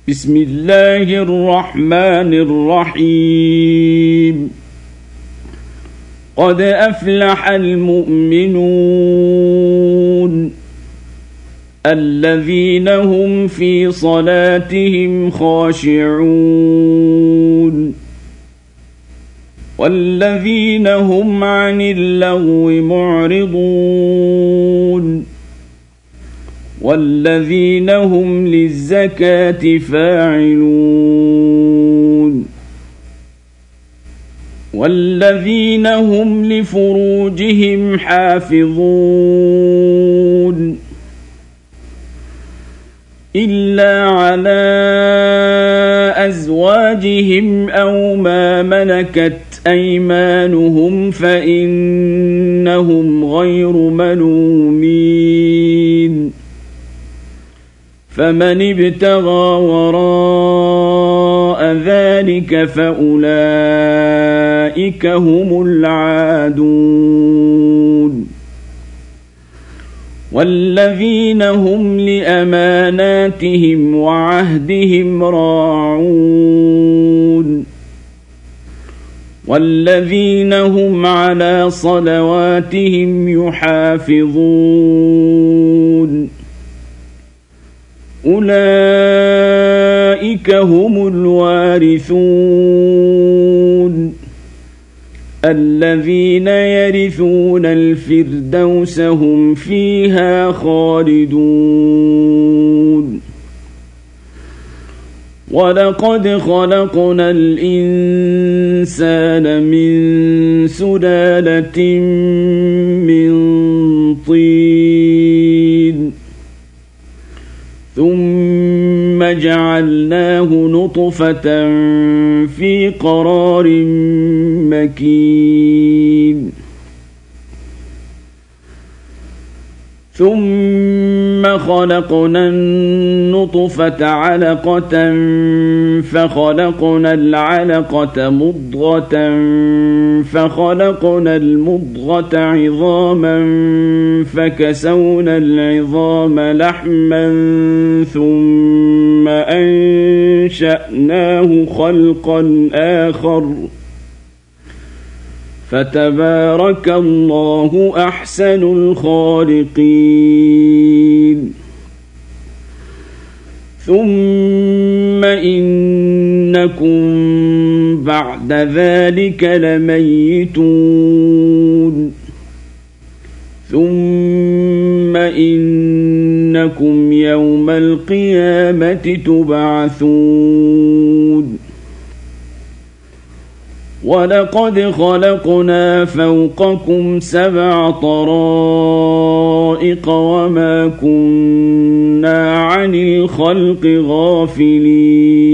بسم الله الرحمن الرحيم قد أفلح المؤمنون الذين هم في صلاتهم خاشعون والذين هم عن اللغو معرضون والذين هم للزكاة فاعلون والذين هم لفروجهم حافظون إلا على أزواجهم أو ما ملكت أيمانهم فإنهم غير ملومين فمن ابتغى وراء ذلك فأولئك هم العادون والذين هم لأماناتهم وعهدهم راعون والذين هم على صلواتهم يحافظون أولئك هم الوارثون الذين يرثون الفردوس هم فيها خالدون ولقد خلقنا الإنسان من سلالة من طين ثم جعلناه نطفة في قرار مكين ثم خلقنا النطفة علقة فخلقنا العلقة مضغة فخلقنا المضغة عظاما فكسونا العظام لحما ثم أنشأناه خلقا آخر فتبارك الله أحسن الخالقين ثم إنكم بعد ذلك لميتون ثم إنكم يوم القيامة تبعثون ولقد خلقنا فوقكم 7 طرائق وما كنا عن الخلق غافلين